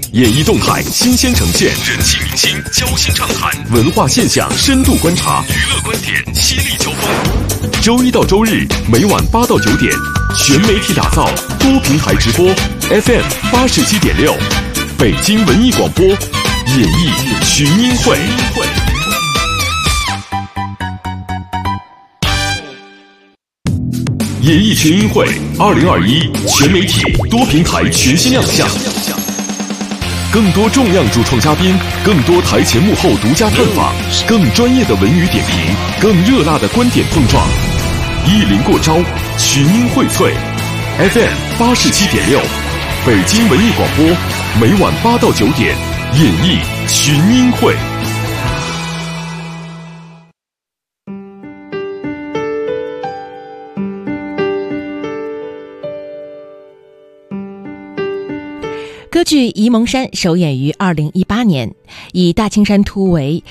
演艺动态新鲜呈现，人气明星交心畅谈，文化现象深度观察，娱乐观点犀利交锋。周一到周日每晚8到9点，全媒体打造，多平台直播 ，FM 87.6，北京文艺广播，演艺群英会。演艺群英会2021全媒体多平台全新亮相，更多重量主创嘉宾，更多台前幕后独家探访，更专业的文娱点评，更热辣的观点碰撞，一临过招，群英荟萃。FM 87.6，北京文艺广播，每晚8到9点，演艺群英会。 歌剧《沂蒙山》首演于2018年，以大青山突围、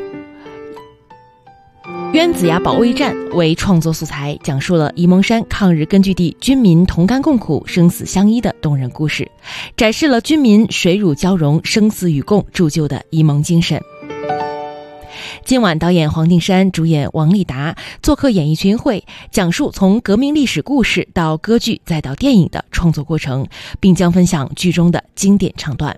冤子崖保卫战为创作素材，讲述了沂蒙山抗日根据地军民同甘共苦、生死相依的动人故事，展示了军民水乳交融、生死与共铸就的沂蒙精神。今晚导演黄定山、主演王丽达做客演艺群会，讲述从革命历史故事到歌剧再到电影的创作过程，并将分享剧中的经典唱段。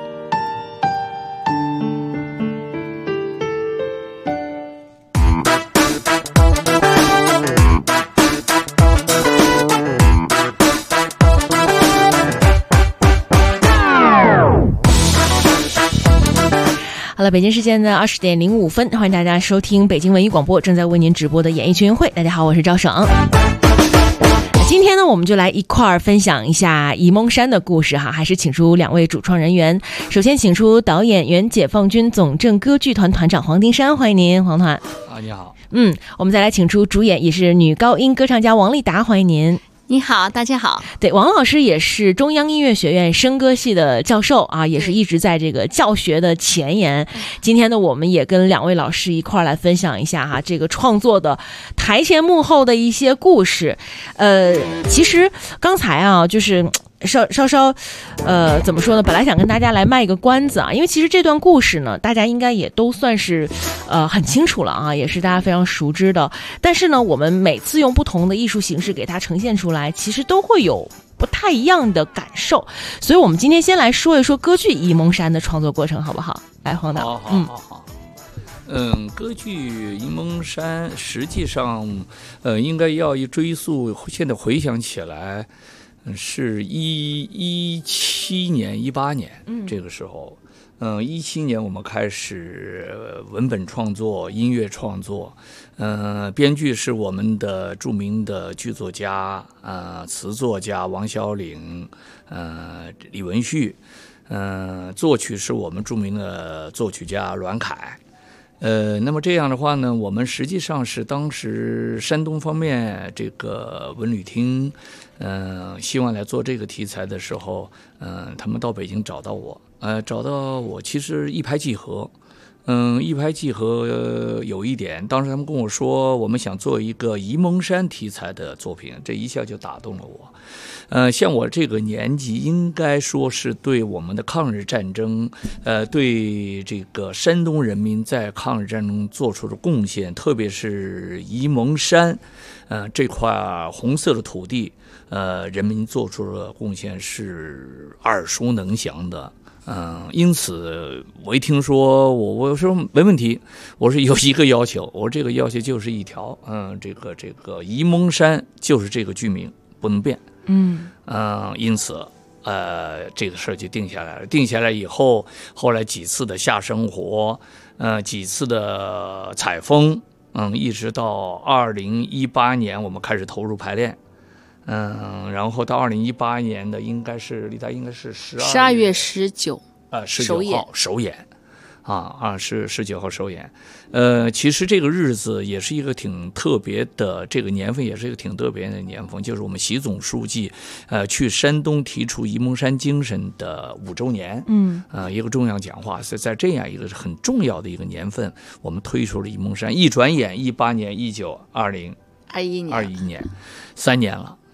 好了，北京时间的20点05分，欢迎大家收听北京文艺广播正在为您直播的演艺群英会。大家好，我是赵省。今天呢，我们就来一块儿分享一下沂蒙山的故事哈，还是请出2位主创人员。首先请出导演、原解放军总政歌剧团团长黄定山，欢迎您，黄团。 你好。 我们再来请出主演，也是女高音歌唱家王丽达，欢迎您。 你好，大家好。 对，王老师也是中央音乐学院声歌系的教授啊，也是一直在这个教学的前沿。今天呢，我们也跟2位老师一块来分享一下哈，这个创作的台前幕后的一些故事。其实刚才啊，就是稍稍怎么说呢？本来想跟大家来卖一个关子啊，因为其实这段故事呢，大家应该也都算是很清楚了啊，也是大家非常熟知的。但是呢，我们每次用不同的艺术形式给它呈现出来，其实都会有不太一样的感受。所以我们今天先来说一说歌剧《沂蒙山》的创作过程，好不好？来，黄导。 好。歌剧《沂蒙山》实际上，应该要一追溯，现在回想起来。是17年、18年，这个时候，17年我们开始文本创作、音乐创作，编剧是我们的著名的剧作家、词作家王小岭、李文旭，作曲是我们著名的作曲家阮凯。那么这样的话呢，我们实际上是当时山东方面这个文旅厅，希望来做这个题材的时候，他们到北京找到我，其实一拍即合。一拍即合有一点，当时他们跟我说，我们想做一个沂蒙山题材的作品，这一下就打动了我。像我这个年纪，应该说是对我们的抗日战争，对这个山东人民在抗日战争做出的贡献，特别是沂蒙山，这块红色的土地，人民做出的贡献是耳熟能详的。因此我一听说我说没问题，我是有一个要求，我这个要求就是一条，这个沂蒙山就是这个剧名不能变，因此这个事儿就定下来了。定下来以后，后来几次的下生活，几次的采风，一直到2018年我们开始投入排练。然后到2018年的应该是12月19号首演，是19号首演。其实这个日子也是一个挺特别的，这个年份也是一个挺特别的年份，就是我们习总书记去山东提出沂蒙山精神的5周年，一个重要讲话，是在这样一个很重要的一个年份，我们推出了沂蒙山。一转眼18年、19、20、21年，3年了。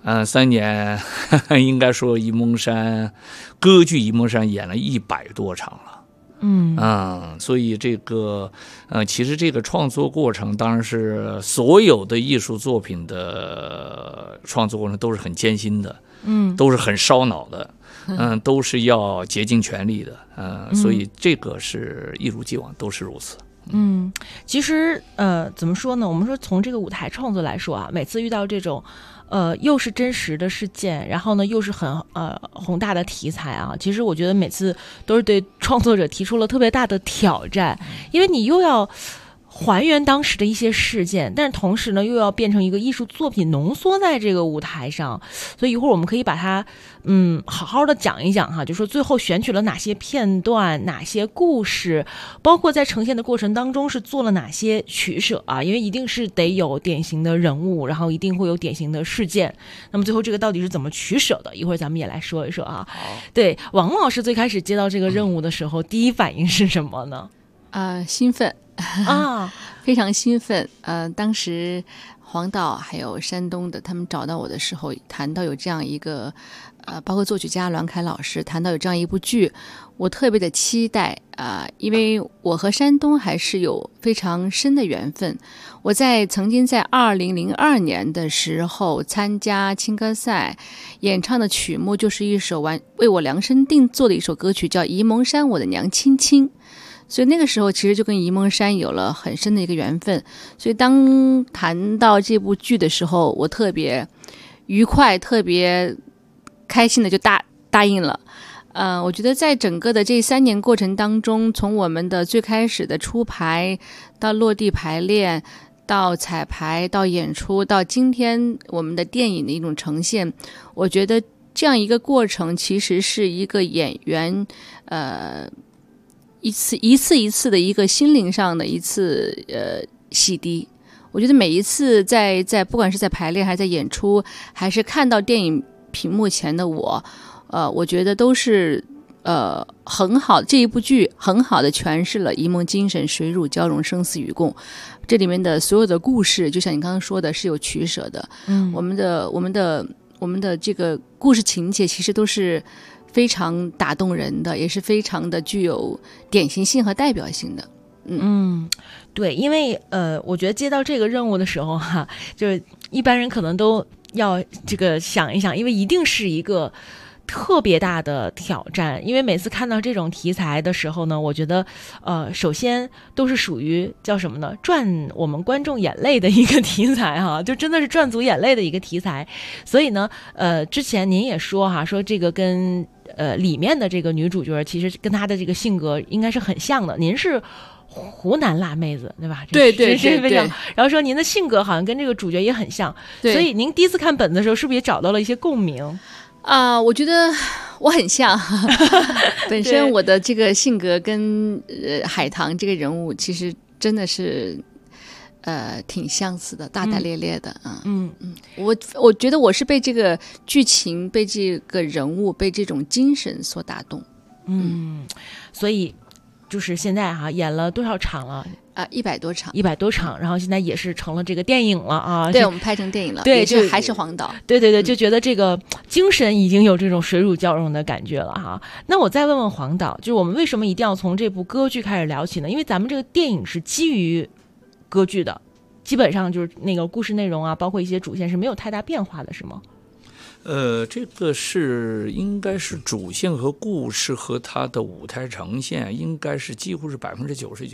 3年应该说沂蒙山歌剧沂蒙山演了100多场了。所以这个其实这个创作过程当然是所有的艺术作品的创作过程都是很艰辛的，都是很烧脑的，都是要竭尽全力的，所以这个是一如既往都是如此。 其实怎么说呢？我们说从这个舞台创作来说啊，每次遇到这种又是真实的事件，然后呢又是很宏大的题材啊，其实我觉得每次都是对创作者提出了特别大的挑战，因为你又要还原当时的一些事件，但是同时呢又要变成一个艺术作品浓缩在这个舞台上，所以一会儿我们可以把它好好的讲一讲哈，就说最后选取了哪些片段，哪些故事，包括在呈现的过程当中是做了哪些取舍啊，因为一定是得有典型的人物，然后一定会有典型的事件，那么最后这个到底是怎么取舍的，一会儿咱们也来说一说啊。对，王老师最开始接到这个任务的时候，第一反应是什么呢？ 兴奋啊， 非常兴奋。当时黄导还有山东的他们找到我的时候，谈到有这样一个包括作曲家栾凯老师谈到有这样一部剧，我特别的期待因为我和山东还是有非常深的缘分。我曾经在2002年的时候参加青歌赛，演唱的曲目就是一首为我量身定做的一首歌曲，叫《沂蒙山我的娘亲亲》。所以那个时候其实就跟沂蒙山有了很深的一个缘分，所以当谈到这部剧的时候，我特别愉快特别开心的就答应了。我觉得在整个的这3年过程当中，从我们的最开始的出排到落地排练到彩排到演出到今天我们的电影的一种呈现，我觉得这样一个过程其实是一个演员一次的一个心灵上的一次洗涤。我觉得每一次在不管是在排练还是在演出，还是看到电影屏幕前的我觉得都是很好，这一部剧很好的诠释了沂蒙精神，水乳交融，生死与共。这里面的所有的故事，就像你刚刚说的，是有取舍的。我们的这个故事情节其实都是非常打动人的，也是非常的具有典型性和代表性的。 对，因为我觉得接到这个任务的时候哈，就是一般人可能都要这个想一想，因为一定是一个特别大的挑战。因为每次看到这种题材的时候呢，我觉得首先都是属于叫什么呢，赚我们观众眼泪的一个题材哈，就真的是赚足眼泪的一个题材。所以呢之前您也说哈，说这个跟里面的这个女主角其实跟她的这个性格应该是很像的，您是湖南辣妹子对吧？ 对， 然后说您的性格好像跟这个主角也很像，所以您第一次看本子的时候是不是也找到了一些共鸣？ 我觉得我很像本身我的这个性格跟海棠这个人物其实真的是挺相似的，大大咧咧的。我觉得我是被这个剧情被这个人物被这种精神所打动。 所以就是现在演了多少场了 ？100多场 ，100多场，然后现在也是成了这个电影了啊！ 对，我们拍成电影了， 对， 就还是黄导。 对，就觉得这个精神已经有这种水乳交融的感觉了哈。那我再问问黄导，就是我们为什么一定要从这部歌剧开始聊起呢？因为咱们这个电影是基于歌剧的，基本上就是那个故事内容啊，包括一些主线是没有太大变化的，是吗？ 这个应该是主线和故事和它的舞台呈现应该是几乎是99%。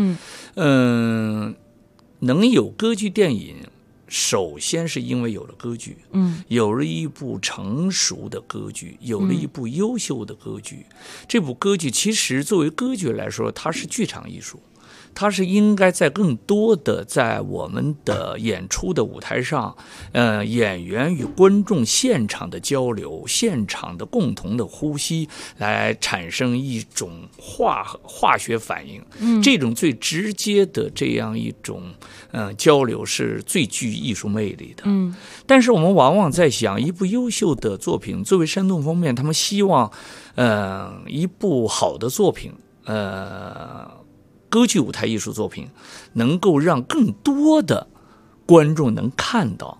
能有歌剧电影，首先是因为有了歌剧，有了一部成熟的歌剧，有了一部优秀的歌剧。这部歌剧其实作为歌剧来说，它是剧场艺术。它是应该在更多的在我们的演出的舞台上，演员与观众现场的交流，现场的共同的呼吸，来产生一种化学反应。这种最直接的这样一种交流是最具艺术魅力的。但是我们往往在想，一部优秀的作品，作为山东方面，他们希望一部好的作品，歌剧舞台艺术作品能够让更多的观众能看到，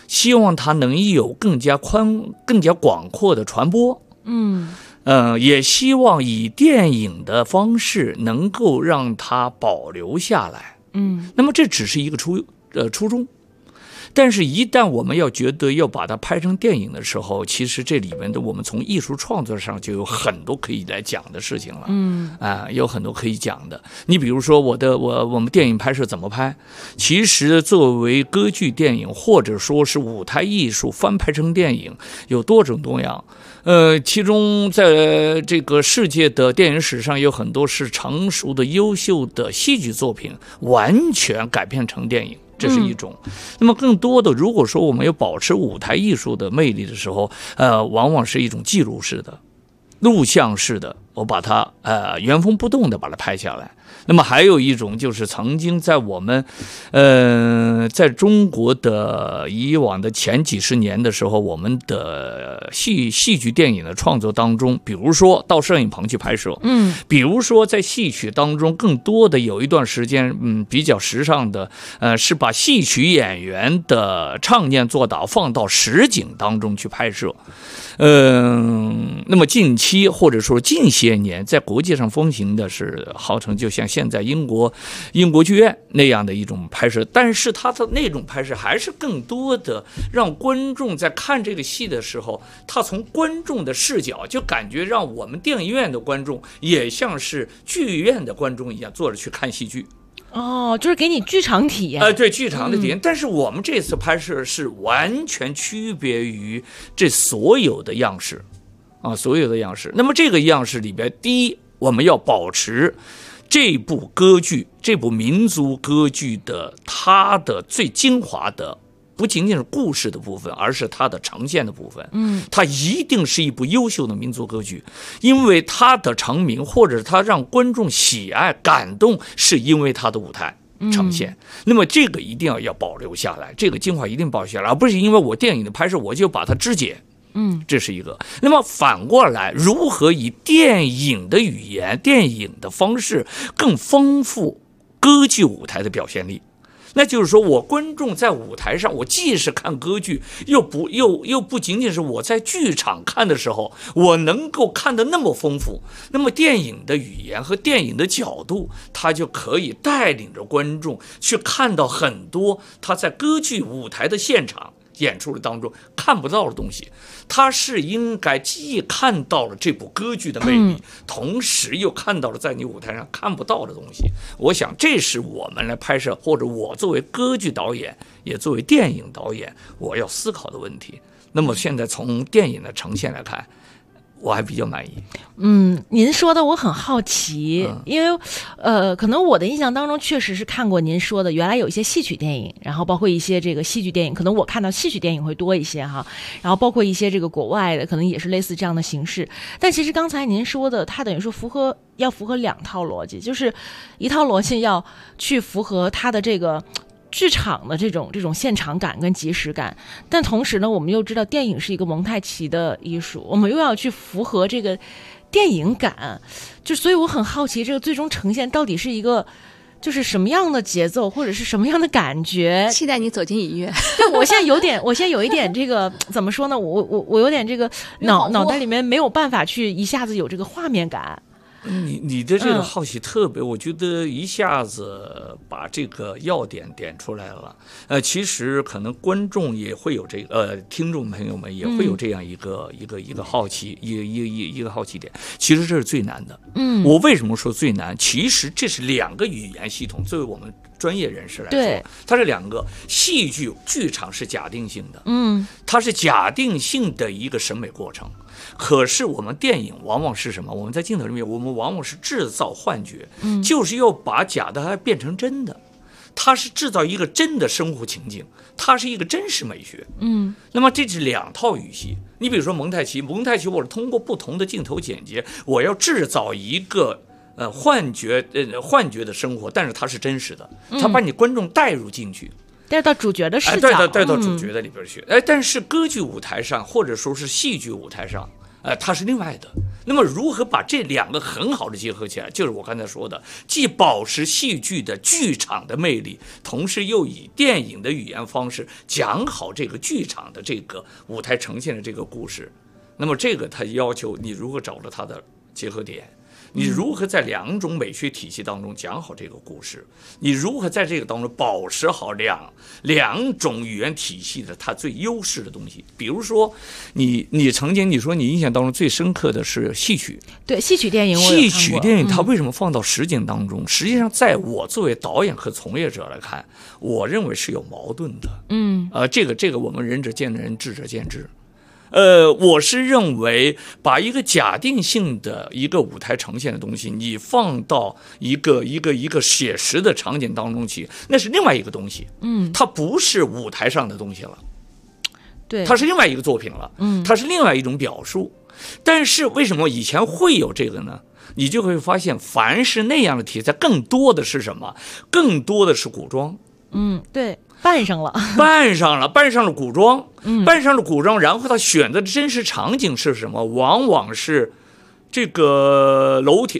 希望它能有更加广阔的传播。也希望以电影的方式能够让它保留下来。那么这只是一个初衷。但是，一旦我们要觉得要把它拍成电影的时候，其实这里面的我们从艺术创作上就有很多可以来讲的事情了。有很多可以讲的。你比如说，我们电影拍摄怎么拍？其实作为歌剧电影或者说是舞台艺术翻拍成电影，有多种多样。其中在这个世界的电影史上，有很多是成熟的、优秀的戏剧作品，完全改编成电影。这是一种。那么更多的，如果说我们要保持舞台艺术的魅力的时候，往往是一种记录式的、录像式的，我把它原封不动的把它拍下来。那么还有一种就是曾经在我们在中国的以往的前几十年的时候，我们的戏剧电影的创作当中，比如说到摄影棚去拍摄，比如说在戏曲当中，更多的有一段时间比较时尚的是把戏曲演员的唱念做导放到实景当中去拍摄。那么近期或者说近些年在国际上风行的是号称就像现在英国剧院那样的一种拍摄，但是它的那种拍摄还是更多的让观众在看这个戏的时候，他从观众的视角就感觉让我们电影院的观众也像是剧院的观众一样坐着去看戏剧。 就是给你剧场体验。 对，剧场的体验。但是我们这次拍摄是完全区别于这所有的样式所有的样式。那么这个样式里边，第一，我们要保持这部歌剧，这部民族歌剧的它的最精华的，不仅仅是故事的部分，而是它的呈现的部分。它一定是一部优秀的民族歌剧，因为它的成名或者它让观众喜爱感动，是因为它的舞台呈现。那么这个一定要保留下来，这个精华一定保留下来，而不是因为我电影的拍摄我就把它肢解。这是一个。那么反过来，如何以电影的语言、电影的方式更丰富歌剧舞台的表现力？那就是说，我观众在舞台上，我既是看歌剧，又不仅仅是我在剧场看的时候，我能够看得那么丰富。那么电影的语言和电影的角度，它就可以带领着观众去看到很多他在歌剧舞台的现场演出的当中看不到的东西。他是应该既看到了这部歌剧的魅力，同时又看到了在你舞台上看不到的东西。我想这是我们来拍摄，或者我作为歌剧导演，也作为电影导演，我要思考的问题。那么现在从电影的呈现来看，我还比较满意。 您说的我很好奇，因为可能我的印象当中确实是看过您说的，原来有一些戏曲电影，然后包括一些这个戏剧电影，可能我看到戏曲电影会多一些哈，然后包括一些这个国外的，可能也是类似这样的形式。但其实刚才您说的，它等于说要符合两套逻辑，就是一套逻辑要去符合它的这个剧场的这种现场感跟即时感，但同时呢，我们又知道电影是一个蒙太奇的艺术，我们又要去符合这个电影感，所以我很好奇，这个最终呈现到底是一个就是什么样的节奏，或者是什么样的感觉？ 期待你走进影院。 但我现在有一点这个怎么说呢？我有点这个脑袋里面没有办法去一下子有这个画面感。 你的这个好奇特别，我觉得一下子把这个要点点出来了。其实可能观众也会有这个，听众朋友们也会有这样一个好奇，一个好奇点。其实这是最难的。我为什么说最难？其实这是两个语言系统，作为我们专业人士来说，它是两个。戏剧剧场是假定性的，它是假定性的一个审美过程。可是我们电影往往是什么？我们在镜头里面，我们往往是制造幻觉，就是要把假的还变成真的。它是制造一个真的生活情境，它是一个真实美学。那么这是两套语系。你比如说蒙太奇，我是通过不同的镜头剪接，我要制造一个幻觉的生活，但是它是真实的，它把你观众带入进去。 带到主角的视角， 带到主角的里边去。但是歌剧舞台上，或者说是戏剧舞台上， 它是另外的。那么如何把这两个很好的结合起来，就是我刚才说的，既保持戏剧的剧场的魅力，同时又以电影的语言方式讲好这个剧场的这个舞台呈现的这个故事。那么这个它要求你如何找到它的结合点，你如何在两种美学体系当中讲好这个故事，你如何在这个当中保持好两种语言体系的它最优势的东西。比如说你曾经你说你印象当中最深刻的是戏曲， 对，戏曲电影我有看过， 戏曲电影它为什么放到实景当中？实际上在我作为导演和从业者来看，我认为是有矛盾的。这个我们仁者见仁，智者见智。我是认为把一个假定性的一个舞台呈现的东西，你放到一个写实的场景当中去，那是另外一个东西。它不是舞台上的东西了， 对， 它是另外一个作品了。它是另外一种表述。但是为什么以前会有这个呢？你就会发现，凡是那样的题材，更多的是什么？更多的是古装。 对。扮上了古装，扮上了古装，然后他选择的真实场景是什么？往往是这个楼梯，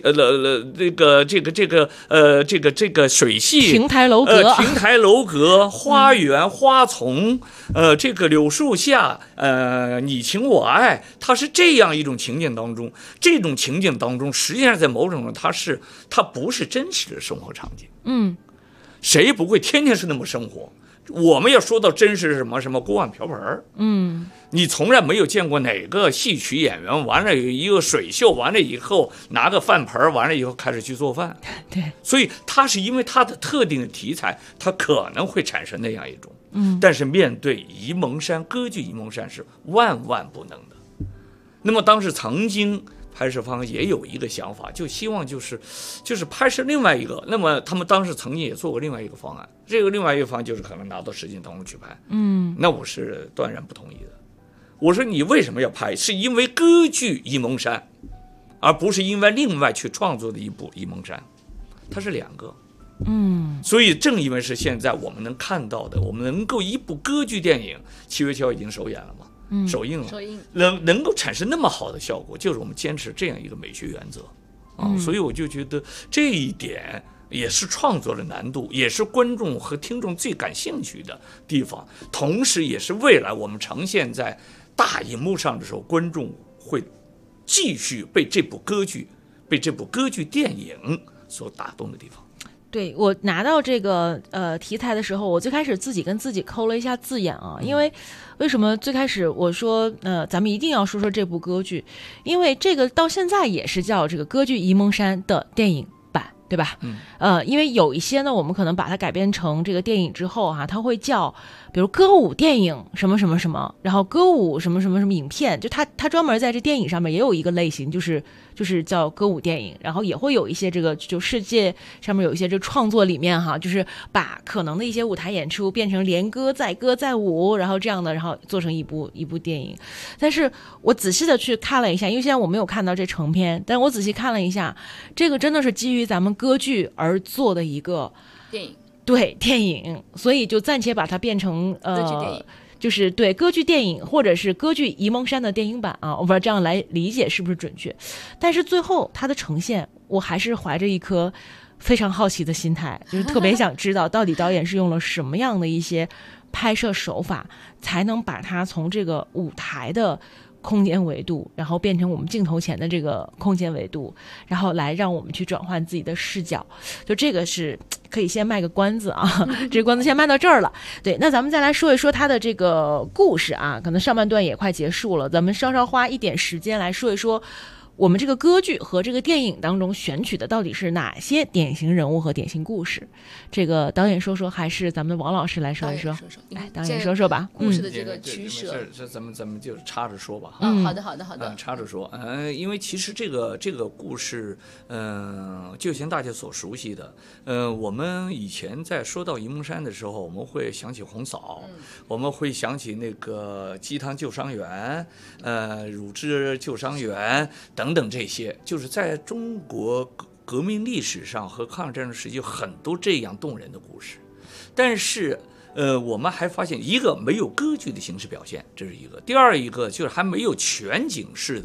这个水系， 亭台楼阁，花园花丛，这个柳树下，你情我爱，它是这样一种情景当中，这种情景当中，实际上在某种程度它不是真实的生活场景。谁不会天天是那么生活？我们要说到真实是什么锅碗瓢盆。你从来没有见过哪个戏曲演员完了有一个水袖，完了以后拿个饭盆，完了以后开始去做饭。 对，所以它是因为它的特定的题材，它可能会产生那样一种。但是面对沂蒙山歌剧，沂蒙山是万万不能的。那么当时曾经拍摄方也有一个想法，就希望就是拍摄另外一个。那么他们当时曾经也做过另外一个方案，这个另外一个方案就是可能拿到实景当中去拍。那我是断然不同意的。我说你为什么要拍？是因为歌剧沂蒙山，而不是因为另外去创作的一部沂蒙山，它是两个。所以正因为是现在我们能看到的，我们能够一部歌剧电影7月7号已经首演了嘛。首映了，能够产生那么好的效果，就是我们坚持这样一个美学原则所以我就觉得这一点也是创作的难度，也是观众和听众最感兴趣的地方，同时也是未来我们呈现在大荧幕上的时候，观众会继续被这部歌剧电影所打动的地方。 对，我拿到这个题材的时候，我最开始自己跟自己抠了一下字眼啊，因为为什么最开始我说咱们一定要说说这部歌剧，因为这个到现在也是叫这个歌剧沂蒙山的电影版，对吧？因为有一些呢，我们可能把它改编成这个电影之后它会叫比如歌舞电影什么什么什么，然后歌舞什么什么什么影片，就它专门在这电影上面也有一个类型，就是叫歌舞电影，然后也会有一些这个就世界上面有一些这创作里面就是把可能的一些舞台演出变成连歌载舞，然后这样的，然后做成一部电影。但是我仔细的去看了一下，因为现在我没有看到这成片，但是我仔细看了一下，这个真的是基于咱们歌剧而做的一个电影。 对，电影，所以就暂且把它变成歌剧电影， 就是对歌剧电影或者是歌剧沂蒙山的电影版我不知道这样来理解是不是准确，但是最后它的呈现，我还是怀着一颗非常好奇的心态，就是特别想知道到底导演是用了什么样的一些拍摄手法，才能把它从这个舞台的空间维度，然后变成我们镜头前的这个空间维度，然后来让我们去转换自己的视角。就这个是可以先卖个关子这个关子先卖到这儿了。对，那咱们再来说一说它的这个故事可能上半段也快结束了，咱们稍稍花一点时间来说一说我们这个歌剧和这个电影当中选取的到底是哪些典型人物和典型故事。这个导演说说，还是咱们王老师来说一说？导演说说吧。 故事的这个取舍， 这咱们就插着说吧。 好的。 插着说。因为其实这个故事，就像大家所熟悉的，我们以前在说到沂蒙山的时候，我们会想起红嫂，我们会想起那个鸡汤救伤员，乳汁救伤员等等，这些就是在中国革命历史上和抗日战争时期有很多这样动人的故事。但是我们还发现，一个没有歌剧的形式表现，这是一个；第二一个就是还没有全景式的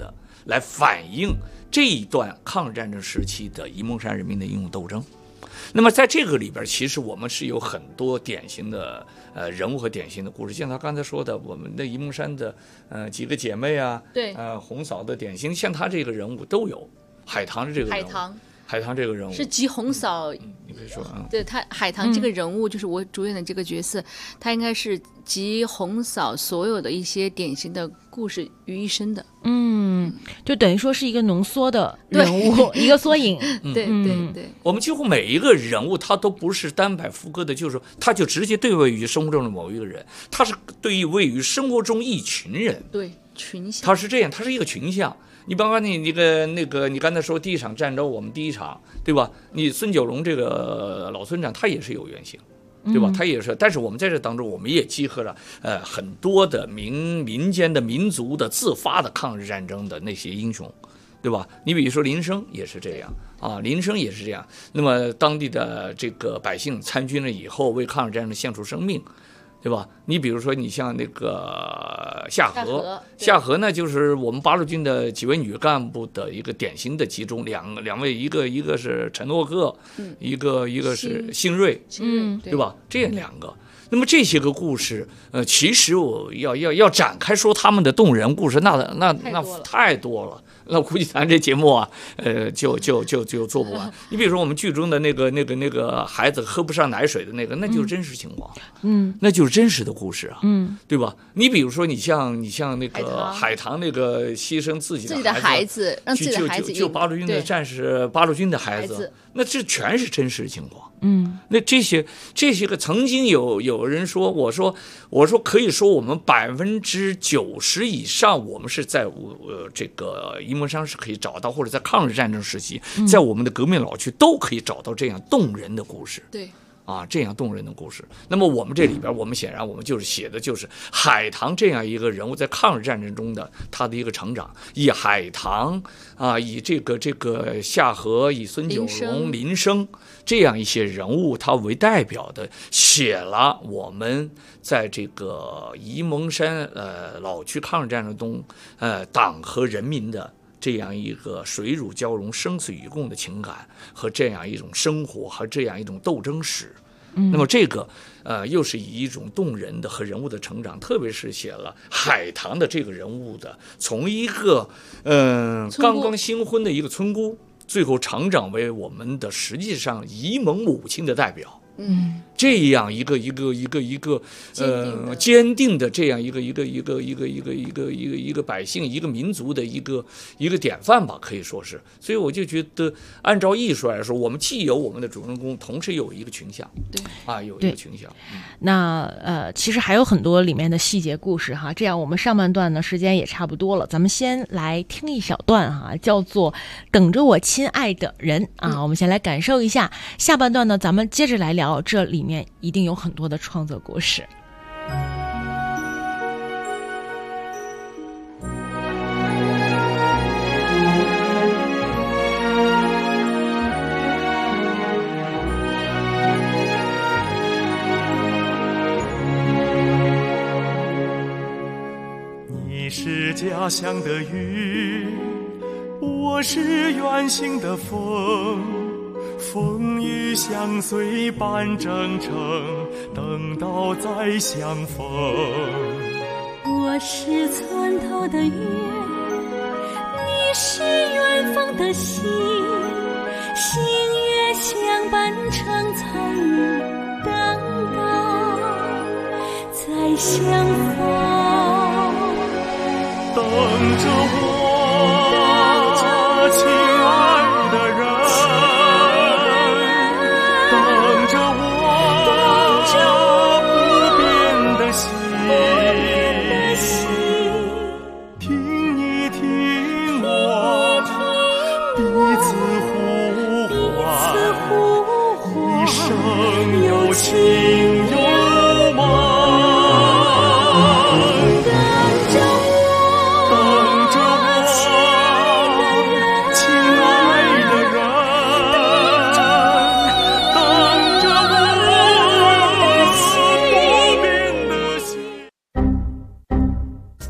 来反映这一段抗日战争时期的沂蒙山人民的英勇斗争。那么在这个里边，其实我们是有很多典型的人物和典型的故事，像他刚才说的，我们的沂蒙山的几个姐妹啊， 对， 红嫂的典型，像他这个人物都有。海棠的这个人物，海棠这个人物是吉红嫂， 你可以说啊， 对他海棠这个人物，就是我主演的这个角色，他应该是集红嫂所有的一些典型的故事于一身的。 就等于说是一个浓缩的人物，一个缩影。 对对对， 我们几乎每一个人物，他都不是单摆副歌的，就是说，他就直接对位于生活中的某一个人，他是对位于生活中一群人， 对群像， 他是这样，他是一个群像。你包括你那个，你刚才说第一场战争，我们第一场，对吧？你孙九龙这个老村长，他也是有原型，对吧？他也是，但是我们在这当中，我们也集合了很多的民间的民族的自发的抗日战争的那些英雄，对吧？你比如说林升也是这样啊，林升也是这样。那么当地的这个百姓参军了以后，为抗日战争献出生命。对吧？你比如说，你像那个夏河呢，就是我们八路军的几位女干部的一个典型的集中，两位，一个是陈诺克，一个是辛瑞，对吧？这两个。那么这些个故事，其实我要展开说他们的动人故事，那太多了。那估计咱这节目啊，就做不完。你比如说我们剧中的那个孩子喝不上奶水的那个，那就是真实情况，那就是真实的故事啊，对吧？你比如说你像那个海棠那个牺牲自己的孩子， 让自己的孩子救八路军的战士，八路军的孩子，那这全是真实情况。那这些个曾经有人说，我说可以说我们90%以上，我们是在这个沂蒙山是可以找到，或者在抗日战争时期，在我们的革命老区都可以找到这样动人的故事。 对。 这样动人的故事。那么我们这里边，我们显然我们就是写的就是海棠这样一个人物在抗日战争中的他的一个成长，以海棠以这个夏河，以孙九龙、林升这样一些人物他为代表的，写了我们在这个沂蒙山老区抗日战争中党和人民的这样一个水乳交融、生死与共的情感和这样一种生活和这样一种斗争史。那么这个又是以一种动人的和人物的成长，特别是写了海棠的这个人物的，从一个刚刚新婚的一个村姑，最后成长为我们的实际上沂蒙母亲的代表。这样一个坚定的这样一个百姓一个民族的一个典范吧，可以说是。所以我就觉得，按照艺术来说，我们既有我们的主人公，同时有一个群像，有一个群像。 那其实还有很多里面的细节故事哈。这样我们上半段呢时间也差不多了，咱们先来听一小段哈，叫做《等着我亲爱的人》啊。我们先来感受一下，下半段呢咱们接着来聊，这里面一定有很多的创作故事。 你是家乡的雨，我是远行的风，风雨相随伴征程，等到再相逢。 我是村头的月，你是远方的星，星月相伴成彩云，等到再相逢。 等着我，亲爱的人，等着我，不变的心，听一听我彼此呼唤，一生有情有梦。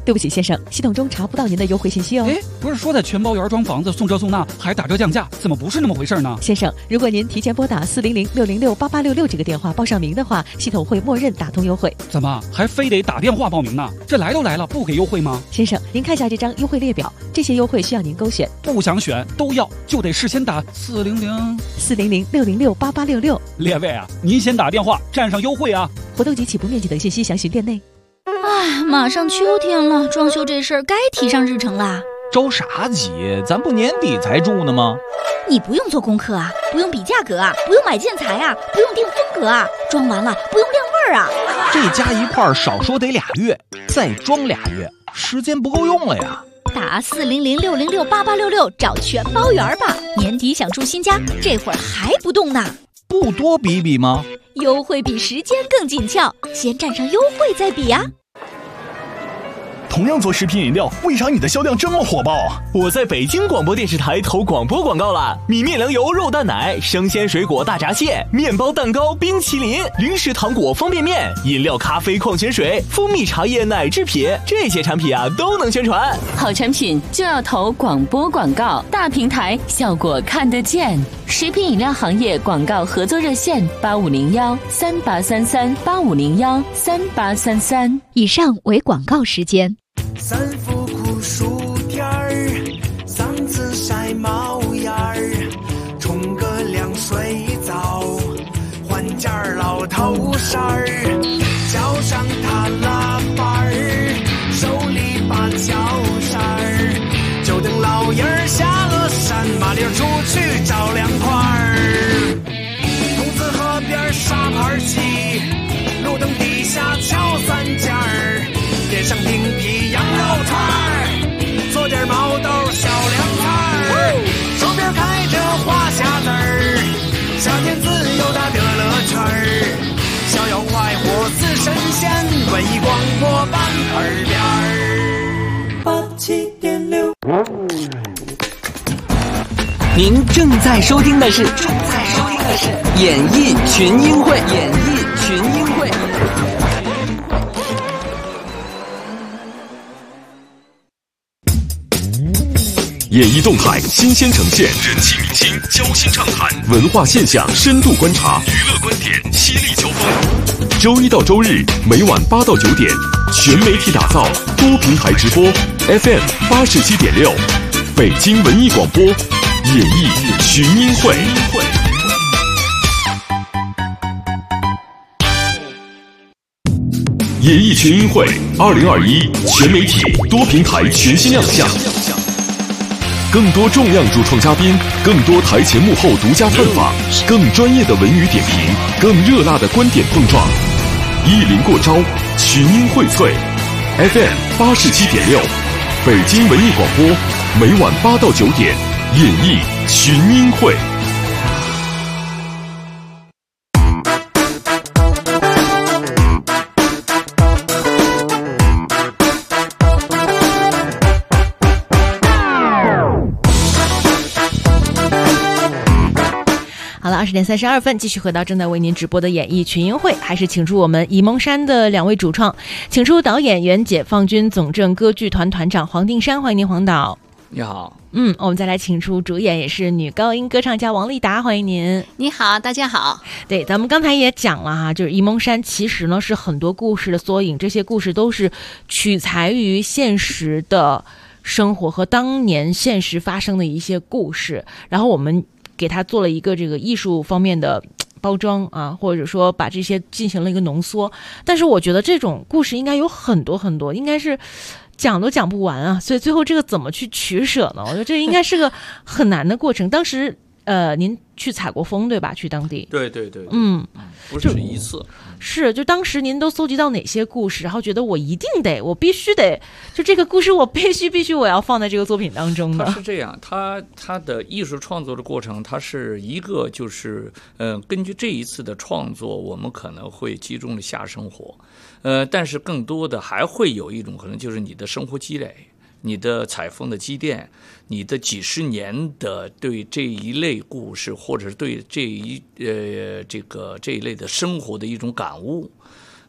对不起先生，系统中查不到您的优惠信息哦。 不是说在全包园装房子送这送那还打折降价，怎么不是那么回事呢？ 先生，如果您提前拨打400-606-8866这个电话报上名的话，系统会默认打通优惠。 怎么还非得打电话报名呢？这来都来了，不给优惠吗？ 先生，您看下这张优惠列表，这些优惠需要您勾选。 不想选都要，就得事先打 400-606-8866。 列位啊，您先打电话占上优惠啊！ 活动及起步面积等信息详询店内。 马上秋天了，装修这事儿该提上日程啦。 着啥急？咱不年底才住呢吗？ 你不用做功课啊，不用比价格啊，不用买建材啊，不用定风格啊，装完了不用晾味儿啊。 这加一块少说得2月，再装2月，时间不够用了呀。 打400-606-8866找全包园吧。年底想住新家，这会儿还不动呢？ 不多比比吗？ 优惠比时间更紧俏，先占上优惠再比呀。 同样做食品饮料，为啥你的销量这么火爆？ 我在北京广播电视台投广播广告了，米面粮油肉蛋奶、生鲜水果大闸蟹、面包蛋糕、冰淇淋、零食糖果方便面、饮料咖啡矿泉水、蜂蜜茶叶奶制品，这些产品啊都能宣传。 好产品就要投广播广告，大平台效果看得见。食品饮料行业广告合作热线8501-3833-8501-3833。 以上为广告时间。 三伏酷暑天儿，嗓子晒冒烟儿，冲个凉水澡，换件老头衫儿，脚上踏拉板儿，手里把小扇儿，就等老爷儿下了山，麻溜出去找凉快儿。筒子河边沙盘棋，路灯底下敲三件儿，点上冰皮羊肉串儿，做点毛豆小凉菜儿，手边开着花匣子儿，夏天自由的乐乐圈儿，逍遥快活似神仙，文艺广播版耳边儿87.6。 您正在收听的是演艺群英会。 演艺动态新鲜呈现，人气明星交心畅谈，文化现象深度观察，娱乐观点犀利交锋。周一到周日每晚8到9点，全媒体打造，多平台直播 ，FM 87.6，北京文艺广播，演艺群英会。演艺群英会2021全媒体多平台全新亮相。更多重量主创嘉宾，更多台前幕后独家采访，更专业的文娱点评，更热辣的观点碰撞，一临过招，群英荟萃。FM 87.6，北京文艺广播，每晚8到9点，演艺群英会。 20点32分，继续回到正在为您直播的演艺群英会，还是请出我们沂蒙山的2位主创，请出导演原解放军总政歌剧团团长黄定山，欢迎您黄导。 你好。 我们再来请出主演，也是女高音歌唱家王丽达，欢迎您。 你好，大家好。 对，咱们刚才也讲了哈，就是沂蒙山其实呢是很多故事的缩影，这些故事都是取材于现实的生活和当年现实发生的一些故事，然后我们给他做了一个这个艺术方面的包装啊，或者说把这些进行了一个浓缩。但是我觉得这种故事应该有很多很多，应该是讲都讲不完啊，所以最后这个怎么去取舍呢？我觉得这应该是个很难的过程。当时您去采过风对吧？去当地。 对，不是一次。 是，就当时您都搜集到哪些故事，然后觉得我必须得，就这个故事我必须我要放在这个作品当中的。 它是这样，它的艺术创作的过程，它是一个就是根据这一次的创作，我们可能会集中的下生活，但是更多的还会有一种可能就是你的生活积累。你的采风的积淀，你的几十年的对这一类故事，或者是对这一类的生活的一种感悟，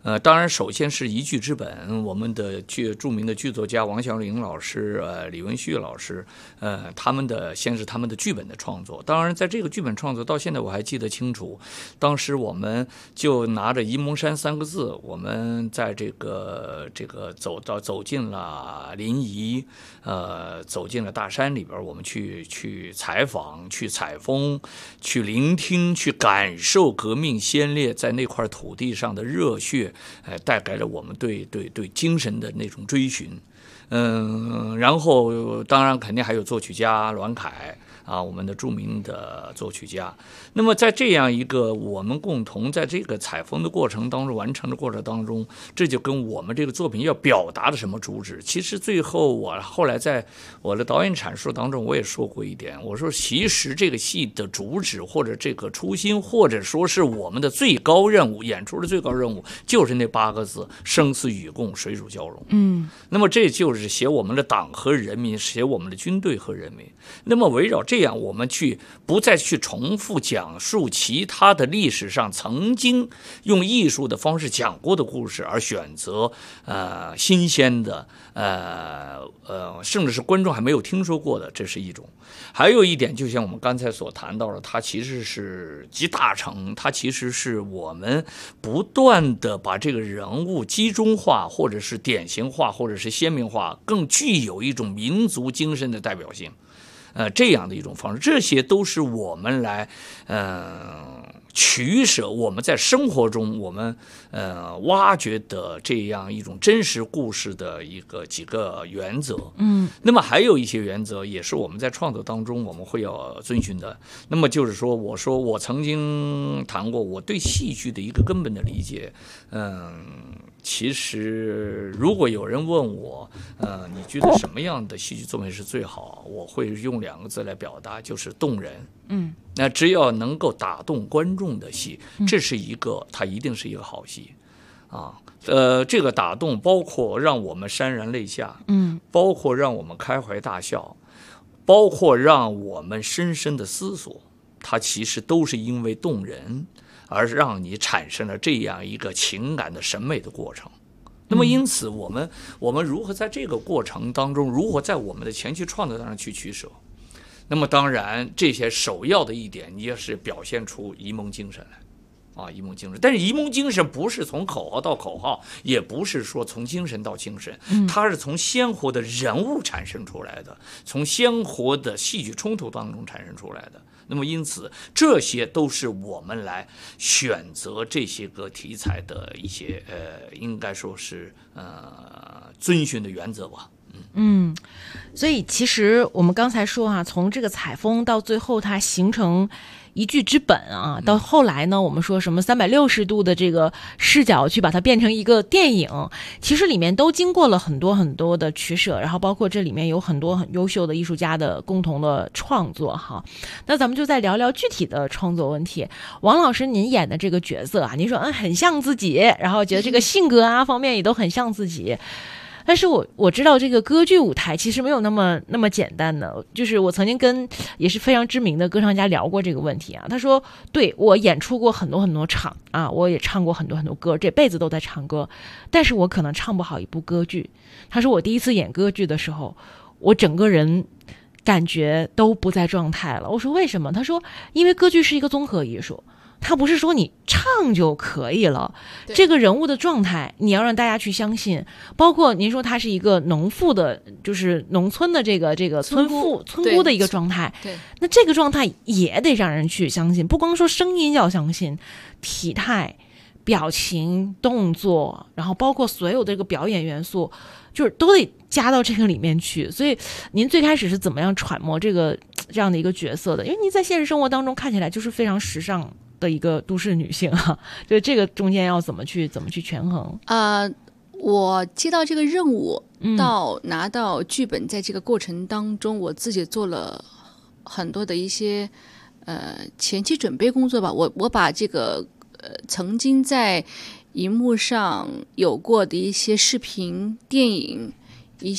当然，首先是一剧之本，我们的著名的剧作家王小玲老师、李文旭老师，先是他们的剧本的创作。当然，在这个剧本创作到现在我还记得清楚，当时我们就拿着沂蒙山3个字，我们在这个走进了临沂，走进了大山里边，我们去采访、去采风、去聆听、去感受革命先烈在那块土地上的热血。带给了我们对精神的那种追寻，然后当然肯定还有作曲家栾凯啊，我们的著名的作曲家。那么在这样一个我们共同在这个采风的过程当中完成的过程当中，这就跟我们这个作品要表达的什么主旨，其实最后我后来在我的导演阐述当中我也说过一点，我说其实这个戏的主旨或者这个初心，或者说是我们的最高任务，演出的最高任务就是那8个字：生死与共，水乳交融。那么这就是写我们的党和人民，写我们的军队和人民。那么围绕这样，我们不再去重复讲述其他的历史上曾经用艺术的方式讲过的故事，而选择新鲜的甚至是观众还没有听说过的，这是一种。还有一点，就像我们刚才所谈到的，它其实是集大成，它其实是我们不断的把这个人物集中化，或者是典型化，或者是鲜明化，更具有一种民族精神的代表性。这样的一种方式，这些都是我们来取舍我们在生活中我们挖掘的这样一种真实故事的几个原则。那么还有一些原则也是我们在创作当中我们会要遵循的。那么就是说，我曾经谈过我对戏剧的一个根本的理解。其实如果有人问我你觉得什么样的戏剧作品是最好，我会用2个字来表达，就是动人。那只要能够打动观众的戏，这是它一定是一个好戏啊。这个打动包括让我们潸然泪下，包括让我们开怀大笑，包括让我们深深的思索，它其实都是因为动人而让你产生了这样一个情感的审美的过程。那么因此我们如何在这个过程当中，如何在我们的前期创作当中去取舍，那么当然这些首要的一点，你也是表现出沂蒙精神来沂蒙精神。但是沂蒙精神不是从口号到口号，也不是说从精神到精神，它是从鲜活的人物产生出来的，从鲜活的戏剧冲突当中产生出来的。那么因此这些都是我们来选择这些个题材的一些应该说是遵循的原则吧。 所以其实我们刚才说从这个采风到最后它形成一剧之本到后来呢，我们说什么360度的这个视角去把它变成一个电影，其实里面都经过了很多很多的取舍，然后包括这里面有很多很优秀的艺术家的共同的创作那咱们就再聊聊具体的创作问题。王老师您演的这个角色您说很像自己，然后觉得这个性格方面也都很像自己。但是我知道这个歌剧舞台其实没有那么简单的，就是我曾经跟也是非常知名的歌唱家聊过这个问题他说对，我演出过很多很多场我也唱过很多很多歌，这辈子都在唱歌，但是我可能唱不好一部歌剧。他说我第一次演歌剧的时候，我整个人感觉都不在状态了。我说为什么？他说因为歌剧是一个综合艺术，它不是说你唱就可以了，这个人物的状态你要让大家去相信。包括您说他是一个农妇的，就是农村的这个村姑的一个状态，那这个状态也得让人去相信。不光说声音要相信，体态、表情、动作，然后包括所有的这个表演元素，就是都得加到这个里面去。所以您最开始是怎么样揣摩这样的一个角色的？因为您在现实生活当中看起来就是非常时尚的一个都市女性就这个中间要怎么去权衡？ 我接到这个任务到拿到剧本，在这个过程当中我自己做了很多的一些前期准备工作吧。我把这个曾经在荧幕上有过的一些视频、电影，一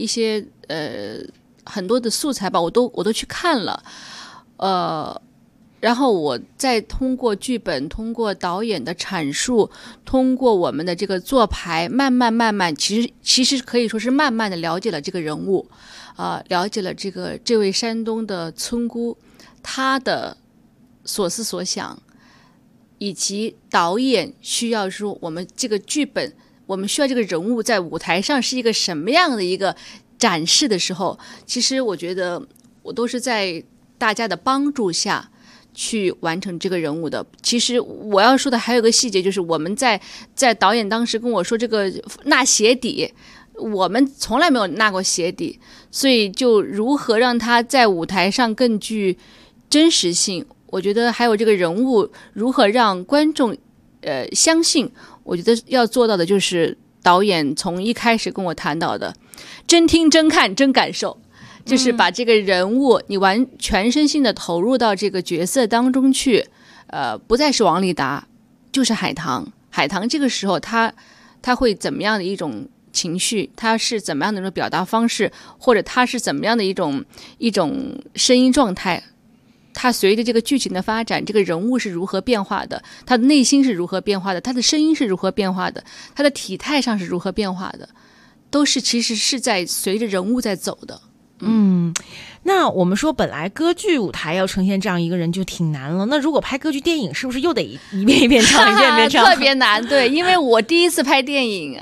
些很多的素材吧，我都去看了。 然后我再通过剧本，通过导演的阐述，通过我们的这个做牌，慢慢，其实可以说是慢慢的了解了这个人物，了解了这位山东的村姑，她的所思所想，以及导演需要说我们这个剧本，我们需要这个人物在舞台上是一个什么样的一个展示的时候，其实我觉得我都是在大家的帮助下去完成这个人物的。其实我要说的还有个细节，就是我们在导演当时跟我说这个纳鞋底，我们从来没有纳过鞋底，所以就如何让他在舞台上更具真实性，我觉得还有这个人物如何让观众相信，我觉得要做到的就是导演从一开始跟我谈到的真听真看真感受，就是把这个人物你完全身心的投入到这个角色当中去，不再是王丽达就是海棠这个时候他会怎么样的一种情绪，他是怎么样的一种表达方式，或者他是怎么样的一种声音状态，他随着这个剧情的发展，这个人物是如何变化的，他的内心是如何变化的，他的声音是如何变化的，他的体态上是如何变化的，都是其实是在随着人物在走的。 那我们说本来歌剧舞台要呈现这样一个人就挺难了，那如果拍歌剧电影是不是又得一遍一遍唱一遍一遍唱特别难。对，因为我第一次拍电影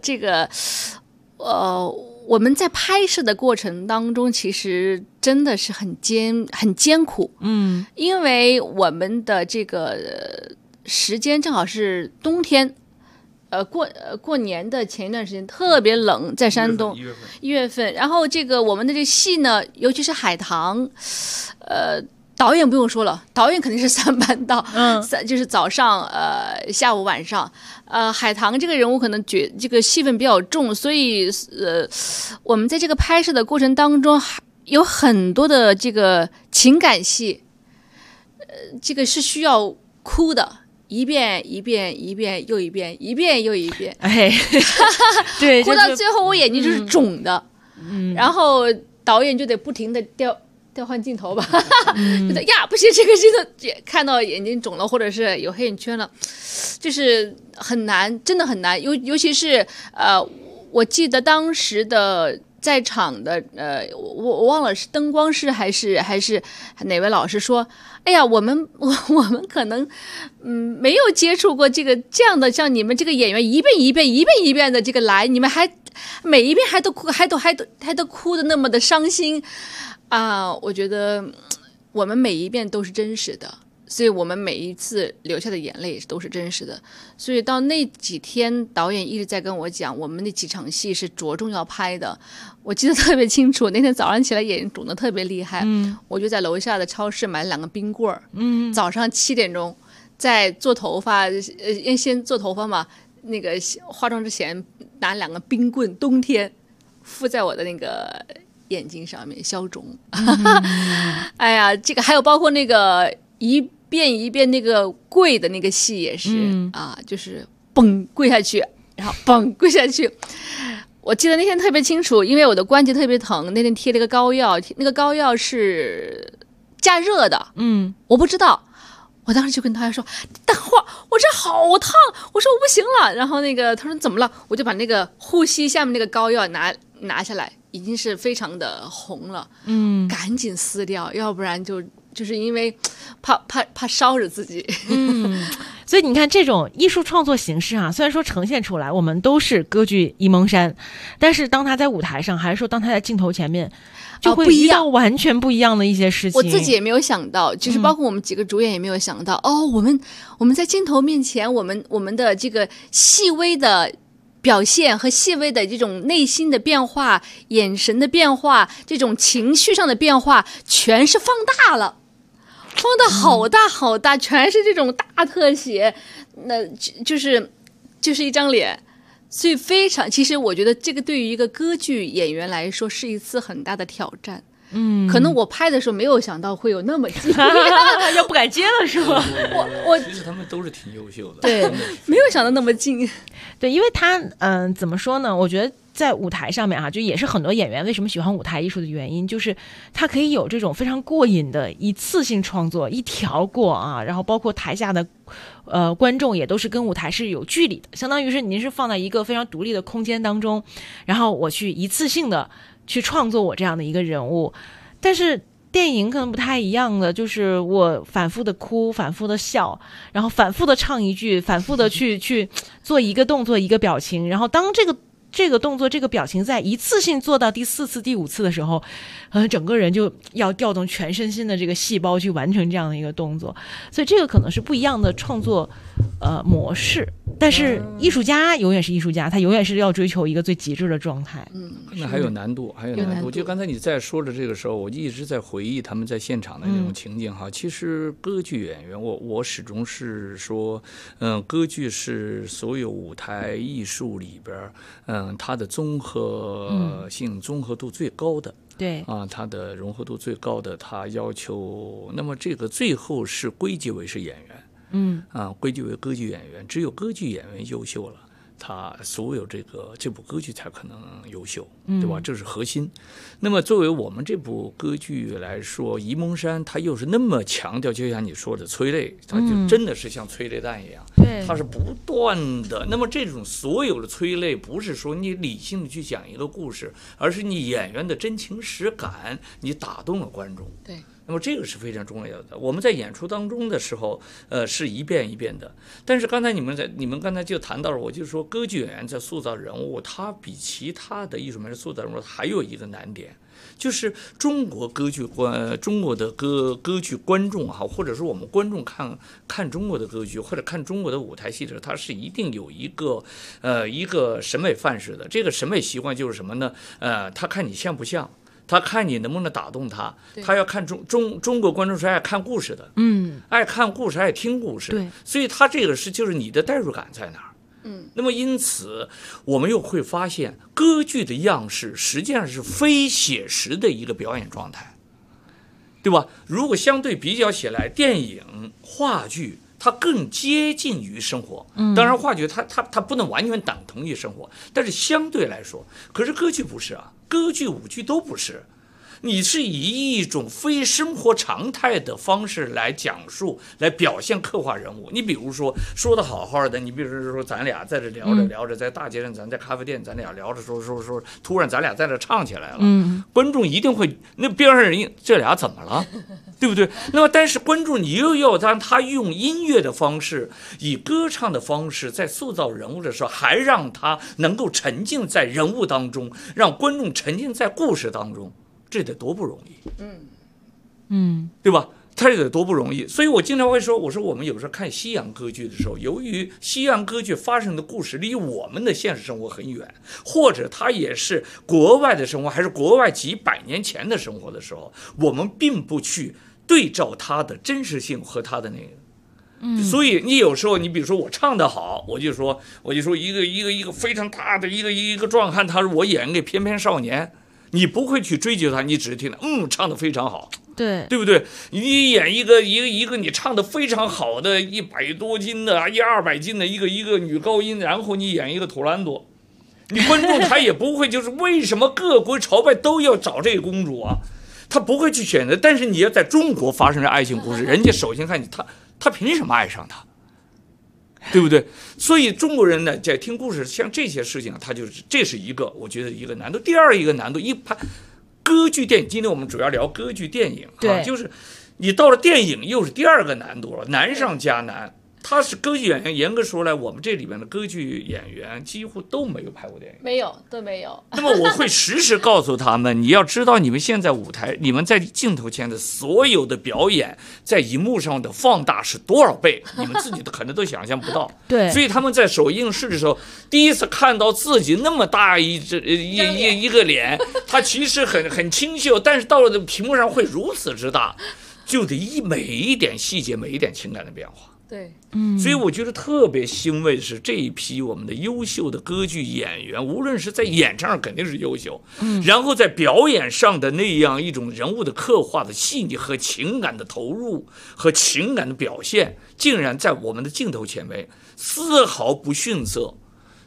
我们在拍摄的过程当中其实真的是很艰苦，因为我们的这个时间正好是冬天，过年的前一段时间特别冷，在山东1月份，然后我们的这个戏呢，尤其是海棠，导演不用说了，导演肯定是3班倒，就是早上下午晚上，海棠这个人物可能这个戏份比较重，所以我们在这个拍摄的过程当中有很多的这个情感戏，这个是需要哭的。一遍又一遍，一遍又一遍，对，哭到最后我眼睛就是肿的，然后导演就得不停的调换镜头吧，觉得呀不行，这个镜头看到眼睛肿了，或者是有黑眼圈了，就是很难，真的很难，尤其是我记得当时的在场的我忘了是灯光师还是哪位老师说，哎呀，我们可能没有接触过这样的，像你们这个演员一遍一遍的这个来，你们还每一遍还都哭的那么的伤心啊！我觉得我们每一遍都是真实的，所以我们每一次流下的眼泪都是真实的。所以到那几天，导演一直在跟我讲，我们那几场戏是着重要拍的。我记得特别清楚，那天早上起来眼睛肿得特别厉害，我就在楼下的超市买了2个冰棍儿，早上7点钟在做头发，先做头发嘛，那个化妆之前拿2个冰棍，冬天敷在我的那个眼睛上面消肿。哎呀，这个还有包括那个一遍一遍那个跪的那个戏也是就是嘣跪下去，然后嘣跪下去。我记得那天特别清楚，因为我的关节特别疼，那天贴了一个膏药，那个膏药是加热的，我不知道，我当时就跟他说等会儿我这好烫，我说我不行了，然后他说怎么了，我就把那个护膝下面那个膏药拿下来，已经是非常的红了，赶紧撕掉，要不然就是因为怕烧着自己。 所以你看这种艺术创作形式虽然说呈现出来我们都是歌剧沂蒙山，但是当他在舞台上，还是说当他在镜头前面，就会遇到完全不一样的一些事情。 我自己也没有想到，就是包括我们几个主演也没有想到，我们在镜头面前，我们的这个细微的表现和细微的这种内心的变化、眼神的变化、这种情绪上的变化，全是放大了，放得好大好大，全是这种大特写，那就是一张脸，所以非常，其实我觉得这个对于一个歌剧演员来说是一次很大的挑战。可能我拍的时候没有想到会有那么近， 要不敢接了是吧？ 其实他们都是挺优秀的， 对，没有想到那么近。 对，因为他怎么说呢？我觉得在舞台上面就也是很多演员为什么喜欢舞台艺术的原因，就是他可以有这种非常过瘾的一次性创作，一条过然后包括台下的观众也都是跟舞台是有距离的，相当于是您是放在一个非常独立的空间当中，然后我去一次性的去创作我这样的一个人物。但是电影可能不太一样的，就是我反复的哭，反复的笑，然后反复的唱一句，反复的去做一个动作一个表情，然后当这个动作这个表情在一次性做到第4次第5次的时候，整个人就要调动全身心的这个细胞去完成这样的一个动作，所以这个可能是不一样的创作模式。但是艺术家永远是艺术家，他永远是要追求一个最极致的状态。 那还有难度，还有难度。就刚才你在说的这个时候，我一直在回忆他们在现场的那种情景哈。其实歌剧演员，我始终是说，歌剧是所有舞台艺术里边，它的综合性、综合度最高的。 对它的融合度最高的，它要求，那么这个最后是归结为是演员。归结为歌剧演员，只有歌剧演员优秀了，他所有这部歌剧才可能优秀，对吧？这是核心。那么作为我们这部歌剧来说，沂蒙山它又是那么强调，就像你说的催泪，它就真的是像催泪弹一样，它是不断的。那么这种所有的催泪，不是说你理性的去讲一个故事，而是你演员的真情实感，你打动了观众。 对。 那么这个是非常重要的。我们在演出当中的时候，是一遍一遍的。但是刚才你们刚才就谈到了，我就说歌剧演员在塑造人物，他比其他的艺术门塑造人物还有一个难点，就是中国的歌剧观众或者说我们观众看中国的歌剧或者看中国的舞台戏的时候，他是一定有一个审美范式的。这个审美习惯就是什么呢？他看你像不像。他看你能不能打动他，他要看中国观众是爱看故事的，爱看故事，爱听故事， 对， 所以他这个就是你的代入感在哪儿，那么因此我们又会发现，歌剧的样式实际上是非写实的一个表演状态，对吧？如果相对比较起来，电影、话剧它更接近于生活，当然话剧它不能完全等同于生活，但是相对来说，可是歌剧不是啊。歌剧、舞剧都不是，你是以一种非生活常态的方式来讲述、来表现、刻画人物。你比如说说的好好的，你比如说咱俩在这聊着聊着，在大街上，咱在咖啡店，咱俩聊着说，突然咱俩在这唱起来了，观众一定会，那边上人这俩怎么了，对不对？那么但是观众你又要让他用音乐的方式，以歌唱的方式，在塑造人物的时候，还让他能够沉浸在人物当中，让观众沉浸在故事当中。这得多不容易，对吧？他这得多不容易。所以我经常会说，我说我们有时候看西洋歌剧的时候，由于西洋歌剧发生的故事离我们的现实生活很远，或者它也是国外的生活，还是国外几百年前的生活的时候，我们并不去对照它的真实性和它的那个。所以你有时候，你比如说我唱得好，我就说一个非常大的一个壮汉，他说我演个翩翩少年。你不会去追究他，你只是听他，唱得非常好，对不对？你演一个你唱得非常好的100多斤的200斤的一个女高音，然后你演一个图兰朵，你观众他也不会就是为什么各国朝拜都要找这个公主啊？他不会去选择。但是你要在中国发生的爱情故事，人家首先看你他凭什么爱上他？对不对？所以中国人呢，在听故事，像这些事情，这是一个我觉得一个难度。第二一个难度，歌剧电影，今天我们主要聊歌剧电影，就是你到了电影又是第二个难度了，难上加难。他是歌剧演员，严格说来，我们这里面的歌剧演员几乎都没有拍过电影， 都没有。 那么我会时时告诉他们，你要知道，你们现在舞台，你们在镜头前的所有的表演，在荧幕上的放大是多少倍，你们自己可能都想象不到。 对， 所以他们在首映式的时候，第一次看到自己那么大一个脸，他其实很清秀，但是到了屏幕上会如此之大，就得每一点细节，每一点情感的变化。 对， 所以我觉得特别欣慰的是这一批我们的优秀的歌剧演员，无论是在演唱上肯定是优秀，然后在表演上的那样一种人物的刻画的细腻和情感的投入和情感的表现，竟然在我们的镜头前面丝毫不逊色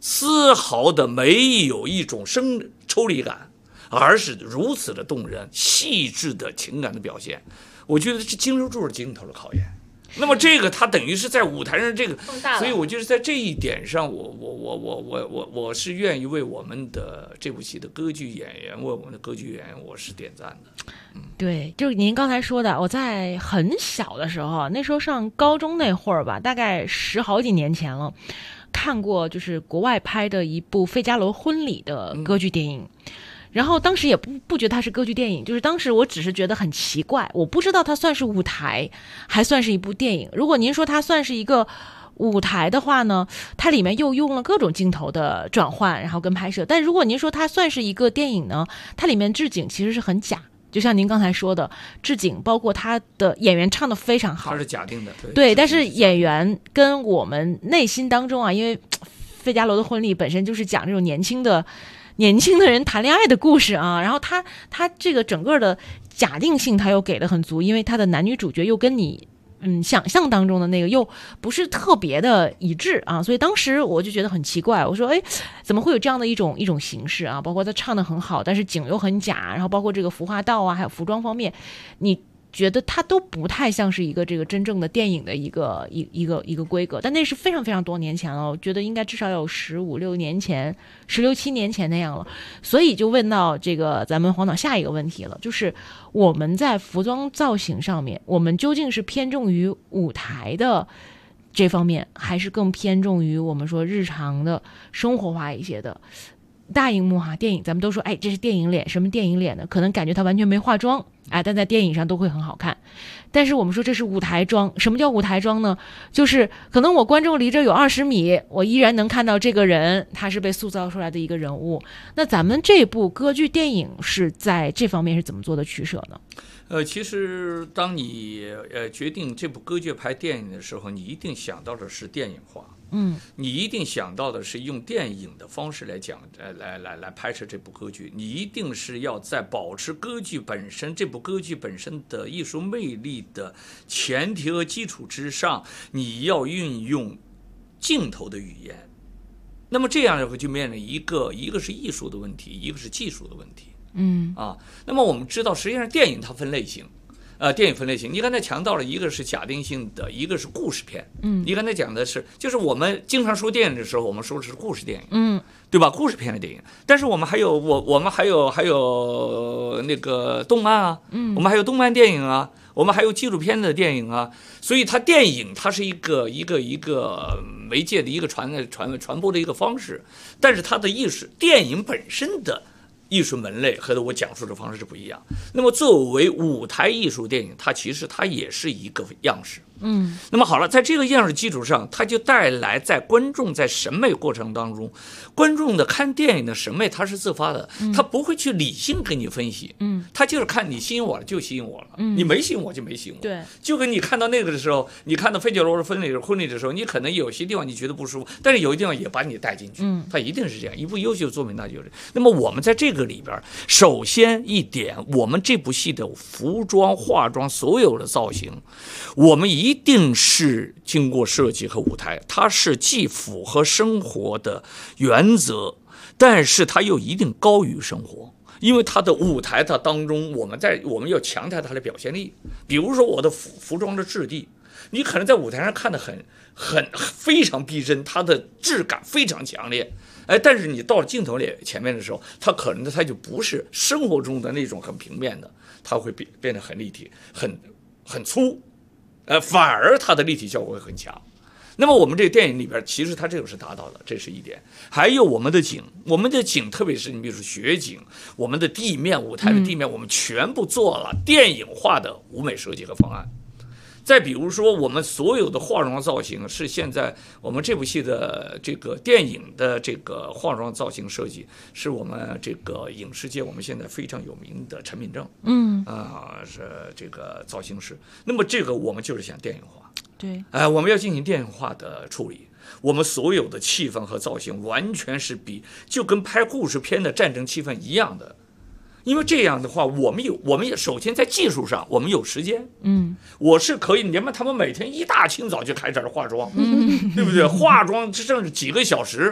丝毫的没有一种抽离感，而是如此的动人、细致的情感的表现。我觉得这经受住了镜头的考验。那么这个他等于是在舞台上这个，所以我觉得在这一点上，我是愿意为我们的这部戏的歌剧演员，为我们的歌剧演员，我是点赞的。 对，就是您刚才说的，我在很小的时候，那时候上高中那会儿吧，大概10好几年前了，看过就是国外拍的一部《费加罗婚礼》的歌剧电影。然后当时也不觉得它是歌剧电影，就是当时我只是觉得很奇怪，我不知道它算是舞台还算是一部电影。如果您说它算是一个舞台的话呢，它里面又用了各种镜头的转换，然后跟拍摄。但如果您说它算是一个电影呢，它里面置景其实是很假，就像您刚才说的，置景包括他的演员唱得非常好， 它是假定的， 对，但是演员跟我们内心当中啊，因为费加罗的婚礼本身就是讲这种年轻的人谈恋爱的故事啊，然后他这个整个的假定性他又给的很足，因为他的男女主角又跟你想象当中的那个又不是特别的一致啊，所以当时我就觉得很奇怪，我说怎么会有这样的一种形式啊？包括他唱得很好，但是景又很假，然后包括这个服化道啊，还有服装方面，你觉得它都不太像是一个这个真正的电影的一个规格，但那是非常非常多年前了，我觉得应该至少有15、16年前、16、17年前那样了。所以就问到这个咱们黄导下一个问题了，就是我们在服装造型上面，我们究竟是偏重于舞台的这方面，还是更偏重于我们说日常的生活化一些的？大荧幕哈，电影咱们都说，这是电影脸，什么电影脸呢？可能感觉他完全没化妆，但在电影上都会很好看。但是我们说这是舞台妆，什么叫舞台妆呢？就是可能我观众离这有20米，我依然能看到这个人，他是被塑造出来的一个人物。那咱们这部歌剧电影是在这方面是怎么做的取舍呢？ 其实当你决定这部歌剧拍电影的时候，你一定想到的是电影化。你一定想到的是用电影的方式来讲，来拍摄这部歌剧。你一定是要在保持歌剧本身这部歌剧本身的艺术魅力的前提和基础之上，你要运用镜头的语言。那么这样的话就面临一个是艺术的问题，一个是技术的问题。那么我们知道，实际上电影它分类型。电影分类型，你刚才强调了一个是假定性的，一个是故事片。你刚才讲的是，就是我们经常说电影的时候，我们说的是故事电影，对吧？故事片的电影。但是我们还有我们还有那个动漫啊，我们还有动漫电影啊，我们还有纪录片的电影啊。所以它电影它是一个媒介的一个传播的一个方式，但是它的艺术电影本身的艺术门类和我讲述的方式是不一样。那么作为舞台艺术电影，它其实它也是一个样式。那么好了，在这个样式基础上，它就带来在观众在审美过程当中，观众的看电影的审美它是自发的，他不会去理性给你分析，他就是看你吸引我了就吸引我了，你没吸引我就没吸引我。 对， 就跟你看到那个的时候，你看到费加罗的婚礼的时候，你可能有些地方你觉得不舒服，但是有些地方也把你带进去，它一定是这样。一部优秀的作品那就是。那么我们在这个里边，首先一点，我们这部戏的服装、化妆所有的造型，我们一定是经过设计和舞台，它是既符合生活的原则，但是它又一定高于生活。因为它的舞台它当中，我们要强调它的表现力。比如说我的服装的质地，你可能在舞台上看得非常逼真，它的质感非常强烈。但是你到了镜头前面的时候，它可能它就不是生活中的那种很平面的，它会变得很立体，很粗。反而它的立体效果会很强。那么我们这个电影里边，其实它这个是达到的，这是一点。还有我们的景，特别是你比如说雪景，我们的地面舞台的地面，我们全部做了电影化的舞美设计和方案。再比如说，我们所有的化妆造型是现在我们这部戏的这个电影的这个化妆造型设计，是我们这个影视界我们现在非常有名的陈敏正，是这个造型师。那么这个我们就是想电影化， 对， 我们要进行电影化的处理。我们所有的气氛和造型完全是就跟拍故事片的战争气氛一样的。因为这样的话，我们也首先在技术上，我们有时间，我是可以，他们每天一大清早就开始化妆，对不对？化妆甚至几个小时，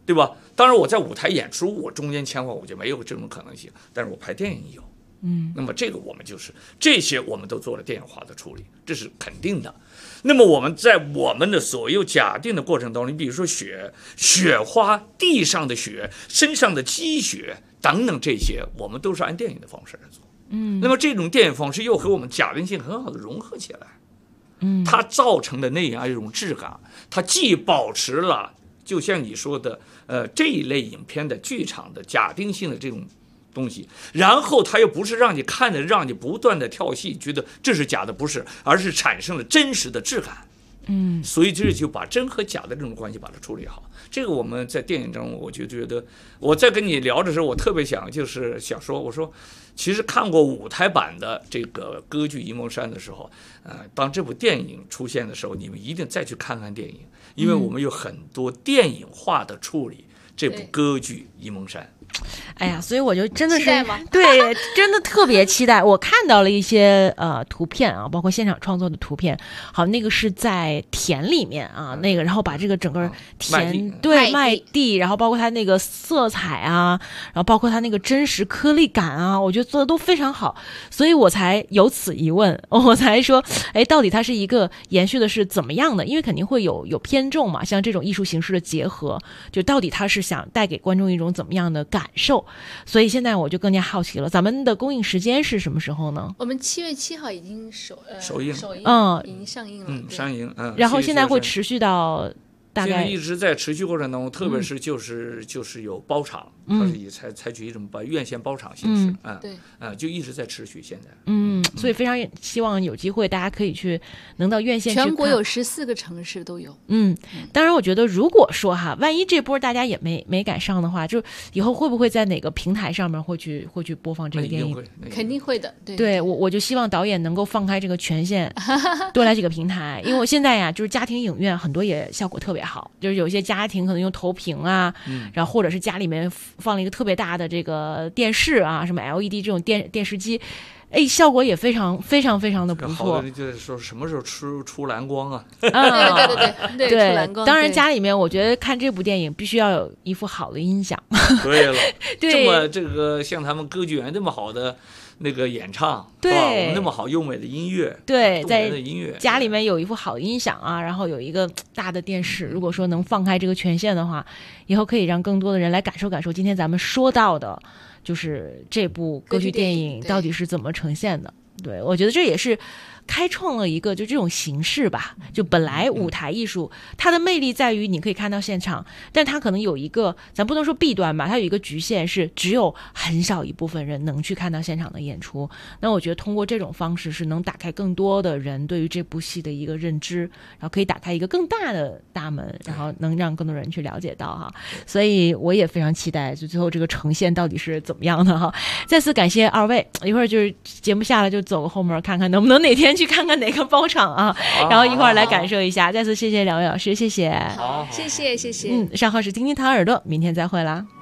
对吧？当然我在舞台演出，我中间切换我就没有这种可能性，但是我拍电影有。那么这个我们就是这些我们都做了电影化的处理，这是肯定的。那么我们在我们的所有假定的过程当中，你比如说雪花、地上的雪、身上的积雪等等这些，我们都是按电影的方式来做。那么这种电影方式又和我们假定性很好的融合起来。它造成的那样一种质感，它既保持了就像你说的这一类影片的剧场的假定性的这种东西，然后它又不是让你看的让你不断的跳戏觉得这是假的，不是，而是产生了真实的质感。所以这就把真和假的这种关系把它处理好。这个我们在电影中我就觉得，我在跟你聊的时候我特别想说，我说其实看过舞台版的这个歌剧《沂蒙山》的时候，当这部电影出现的时候，你们一定再去看看电影，因为我们有很多电影化的处理这部歌剧《沂蒙山》。 哎呀，所以我就真的是对， 真的特别期待。我看到了一些图片啊，包括现场创作的图片，好，那个是在田里面啊，那个然后把这个整个田麦地，然后包括它那个色彩啊，然后包括它那个真实颗粒感啊，我觉得做的都非常好，所以我才有此疑问，我才说，哎，到底它是一个延续的是怎么样的？因为肯定会有偏重嘛，像这种艺术形式的结合，就到底它是想带给观众一种怎么样的感受？所以现在我就更加好奇了，咱们的公映时间是什么时候呢？ 我们7月7号已经首映，已经上映了， 上映， 然后现在会持续到大概现在一直在持续过程当中，特别是就是有包场，它是以采取一种院线包场形式， 对， 就一直在持续现在。 所以非常希望有机会大家可以去能到院线去看， 全国有14个城市都有。 当然我觉得如果说万一这波大家也没赶上的话，就以后会不会在哪个平台上面会去播放这个电影？ 肯定会的。 对，我就希望导演能够放开这个权限，多来几个平台，因为我现在呀就是家庭影院很多也效果特别好，就是有些家庭可能用投屏啊，然后或者是家里面放了一个特别大的这个电视啊，什么 LED 这种电视机，哎，效果也非常非常非常的不错。 好多人就是说什么时候出蓝光啊？ 对，出蓝光。 当然家里面我觉得看这部电影必须要有一副好的音响。 对了， 对， 这么这个像他们歌剧院这么好的那个演唱， 对， 那么好优美的音乐， 对，在家里面有一副好的音响啊，然后有一个大的电视，如果说能放开这个权限的话，以后可以让更多的人来感受今天咱们说到的就是这部歌剧电影到底是怎么呈现的。对，我觉得这也是开创了一个就这种形式吧。就本来舞台艺术它的魅力在于你可以看到现场，但它可能有一个咱不能说弊端吧，它有一个局限是只有很少一部分人能去看到现场的演出。那我觉得通过这种方式是能打开更多的人对于这部戏的一个认知，然后可以打开一个更大的大门，然后能让更多人去了解到所以我也非常期待就最后这个呈现到底是怎么样的再次感谢二位，一会儿就是节目下来就走个后门看看能不能哪天去看看哪个包场啊，然后一块儿来感受一下。再次谢谢两位老师，谢谢。 好，谢谢。 上号是听听糖耳朵，明天再会啦。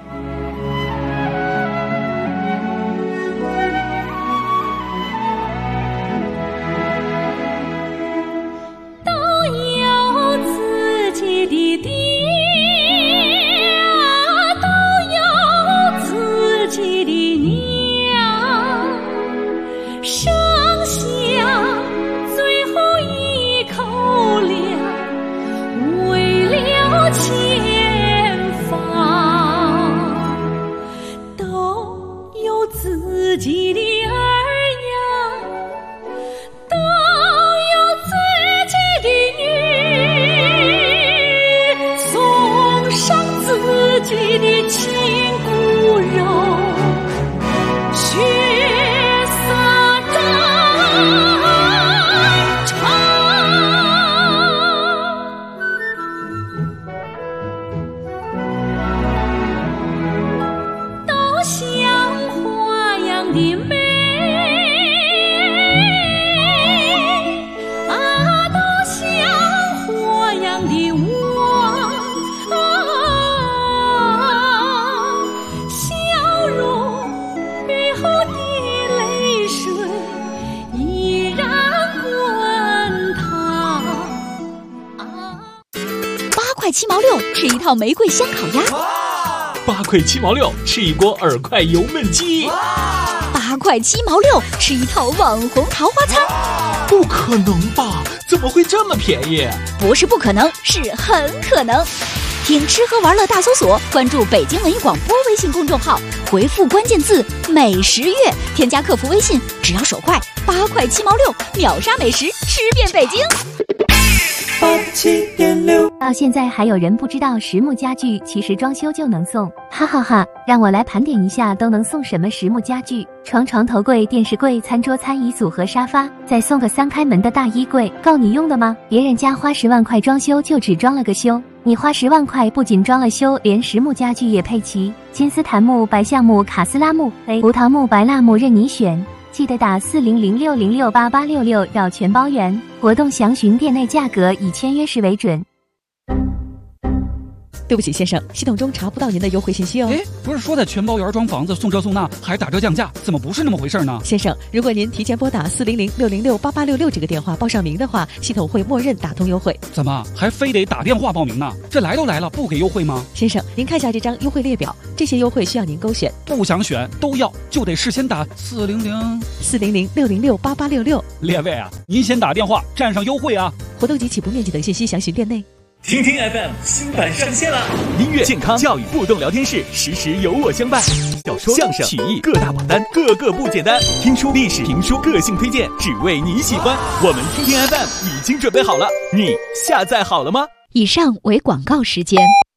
都有自己的爹，都有自己的娘，剩下最后一口粮，为了前方，都有自己的儿呀，都有自己的女，送上自己的亲骨肉，血洒战场。都像花样的美啊，都像花样的我啊。 块7毛6吃一套玫瑰香烤鸭 ，8块7毛6吃一锅耳块油焖鸡 ，8块7毛6吃一套网红桃花餐。 不可能吧？怎么会这么便宜？ 不是不可能，是很可能。听吃喝玩乐大搜索，关注北京文艺广播微信公众号，回复关键字美食月，添加客服微信，只要手快，8块7毛6秒杀美食，吃遍北京。 87.6。到现在还有人不知道实木家具其实装修就能送，哈哈哈！让我来盘点一下都能送什么实木家具：床、头柜、电视柜、餐桌、餐椅组和沙发，再送个3开门的大衣柜，够你用的吗？别人家花10万块装修就只装了个修，你花10万块不仅装了修，连实木家具也配齐，金丝檀木、白橡木、卡斯拉木、葡萄木、白蜡木任你选。记得打4006068866要全包圆，活动详询店内价格，以签约时为准。 对不起，先生，系统中查不到您的优惠信息哦。 哎，不是说在全包圆装房子送这送那还打折降价，怎么不是那么回事呢？ 先生，如果您提前拨打4006068866这个电话报上名的话，系统会默认打通优惠。 怎么还非得打电话报名呢？这来都来了，不给优惠吗？ 先生，您看下这张优惠列表，这些优惠需要您勾选， 不想选都要，就得事先打 400-606-8866。 列位啊，您先打电话占上优惠啊！ 活动及起步面积等信息详询店内。 听听 FM 新版上线了，音乐、健康、教育互动聊天室，时时有我相伴。小说、相声、曲艺各大榜单，个个不简单。听书、历史、评书、个性推荐，只为你喜欢。我们听听 FM 已经准备好了，你下载好了吗？ 以上为广告时间。